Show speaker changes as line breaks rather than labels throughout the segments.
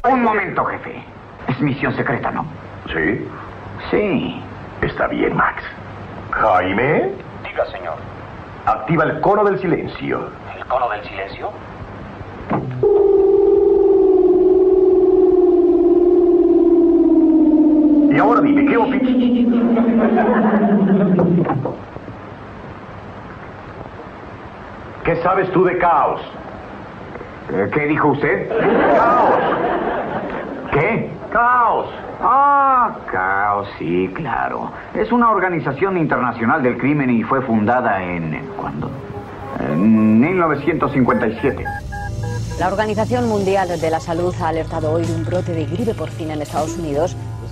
Un momento, jefe. Es misión secreta, ¿no?
¿Sí?
Sí.
Está bien, Max. Jaime.
Diga, señor.
Activa el cono del silencio.
¿El cono del silencio?
Y ahora dime, ¿qué opinas? ¿Qué sabes tú de Caos?
¿Qué dijo usted?
¡Caos!
¿Qué?
¡Caos!
Caos, sí, claro. Es una organización internacional del crimen y fue fundada ¿cuándo? En 1957.
La Organización Mundial de la Salud ha alertado hoy de un brote de gripe porcina en Estados Unidos.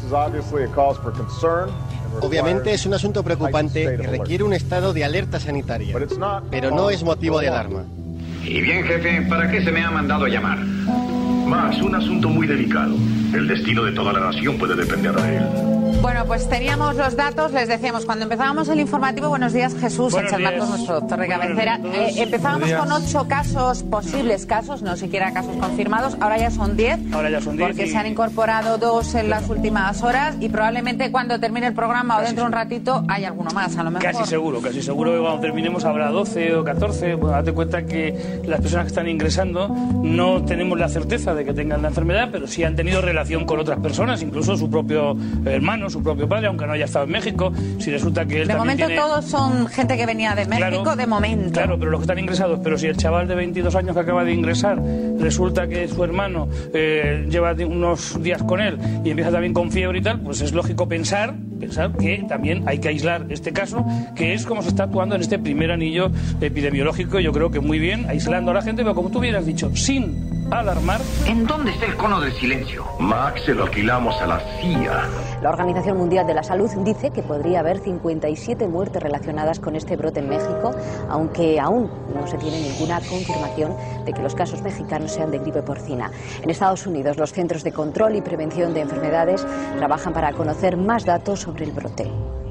Obviamente es un asunto preocupante que requiere un estado de alerta sanitaria, pero no es motivo de alarma.
Y bien, jefe, ¿para qué se me ha mandado llamar?
Max, un asunto muy delicado. El destino de toda la nación puede depender de él.
Bueno, pues teníamos los datos, les decíamos, cuando empezábamos el informativo, buenos días, Jesús Sánchez Marcos, nuestro doctor de cabecera. Empezábamos con 8 casos, posibles casos, no siquiera casos confirmados, ahora ya son 10.
Ahora ya son 10.
Porque se han incorporado 2 en las últimas horas y probablemente cuando termine el programa o dentro de un ratito hay alguno más, a lo mejor.
Casi seguro que cuando terminemos habrá 12 o 14. Bueno, date cuenta que las personas que están ingresando no tenemos la certeza de que tengan la enfermedad, pero sí han tenido relación con otras personas, incluso su propio hermano, su propio padre, aunque no haya estado en México. Si resulta que él
de
también
momento
tiene...
todos son gente que venía de México, claro, de momento.
Claro, pero los que están ingresados. Pero si el chaval de 22 años que acaba de ingresar resulta que su hermano lleva unos días con él y empieza también con fiebre y tal, pues es lógico pensar que también hay que aislar este caso, que es como se está actuando en este primer anillo epidemiológico. Yo creo que muy bien, aislando a la gente, pero como tú hubieras dicho, sin alarmar.
¿En dónde está el cono del silencio?
Max, se lo alquilamos a la CIA.
La Organización Mundial de la Salud dice que podría haber 57 muertes relacionadas con este brote en México, aunque aún no se tiene ninguna confirmación de que los casos mexicanos sean de gripe porcina. En Estados Unidos, los Centros de Control y Prevención de Enfermedades trabajan para conocer más datos sobre el brote.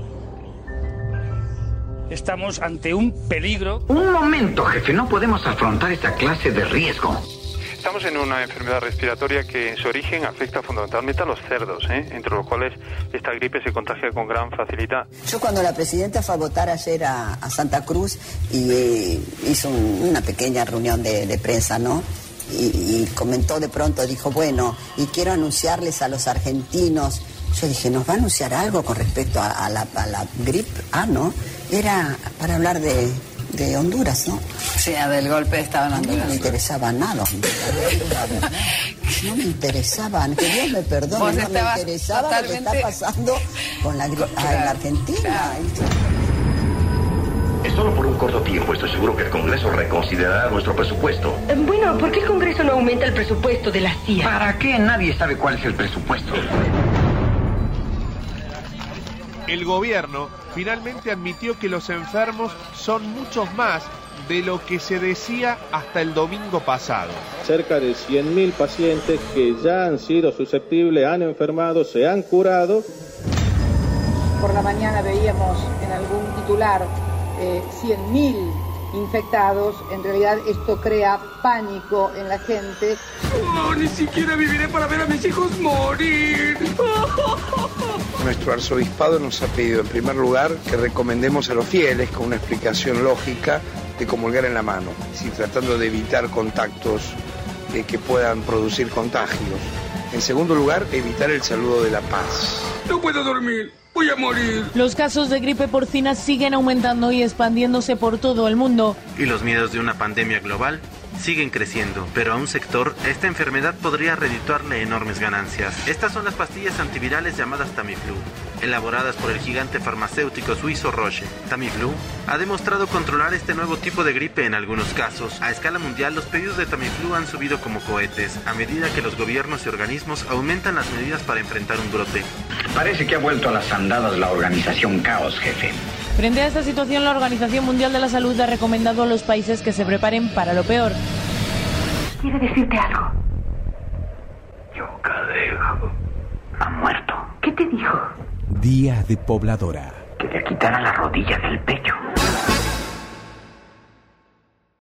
Estamos ante un peligro.
Un momento, jefe, no podemos afrontar esta clase de riesgo.
Estamos en una enfermedad respiratoria que en su origen afecta fundamentalmente a los cerdos, entre los cuales esta gripe se contagia con gran facilidad.
Yo cuando la presidenta fue a votar ayer a Santa Cruz y hizo una pequeña reunión de prensa, ¿no? Y comentó de pronto, dijo, bueno, y quiero anunciarles a los argentinos. Yo dije, ¿nos va a anunciar algo con respecto a la gripe? ¿No? Era para hablar de Honduras, ¿no?
Sí, del golpe de Estado en Honduras.
No me interesaba nada. No me interesaban, que Dios me perdone, no me interesaba totalmente... lo que está pasando con la gripe en Argentina. Claro.
Es solo por un corto tiempo. Estoy seguro que el Congreso reconsiderará nuestro presupuesto.
Bueno, ¿por qué el Congreso no aumenta el presupuesto de la CIA?
¿Para qué? Nadie sabe cuál es el presupuesto.
El gobierno finalmente admitió que los enfermos son muchos más de lo que se decía hasta el domingo pasado.
Cerca de 100.000 pacientes que ya han sido susceptibles, han enfermado, se han curado.
Por la mañana veíamos en algún titular 100.000 infectados. En realidad esto crea pánico en la gente.
Oh, ni siquiera viviré para ver a mis hijos morir.
Nuestro arzobispado nos ha pedido en primer lugar que recomendemos a los fieles con una explicación lógica de comulgar en la mano, tratando de evitar contactos que puedan producir contagios. En segundo lugar, evitar el saludo de la paz.
No puedo dormir. Voy a morir.
Los casos de gripe porcina siguen aumentando y expandiéndose por todo el mundo.
Y los miedos de una pandemia global siguen creciendo, pero a un sector esta enfermedad podría redituarle enormes ganancias. Estas son las pastillas antivirales llamadas Tamiflu, elaboradas por el gigante farmacéutico suizo Roche. Tamiflu ha demostrado controlar este nuevo tipo de gripe en algunos casos. A escala mundial, los pedidos de Tamiflu han subido como cohetes, a medida que los gobiernos y organismos aumentan las medidas para enfrentar un brote.
Parece que ha vuelto a las andadas la organización Caos, jefe.
Frente a esta situación, la Organización Mundial de la Salud ha recomendado a los países que se preparen para lo peor.
Quiere decirte algo.
Yocadejo ha muerto.
¿Qué te dijo?
Día de Pobladora.
Que te quitara la rodilla del pecho.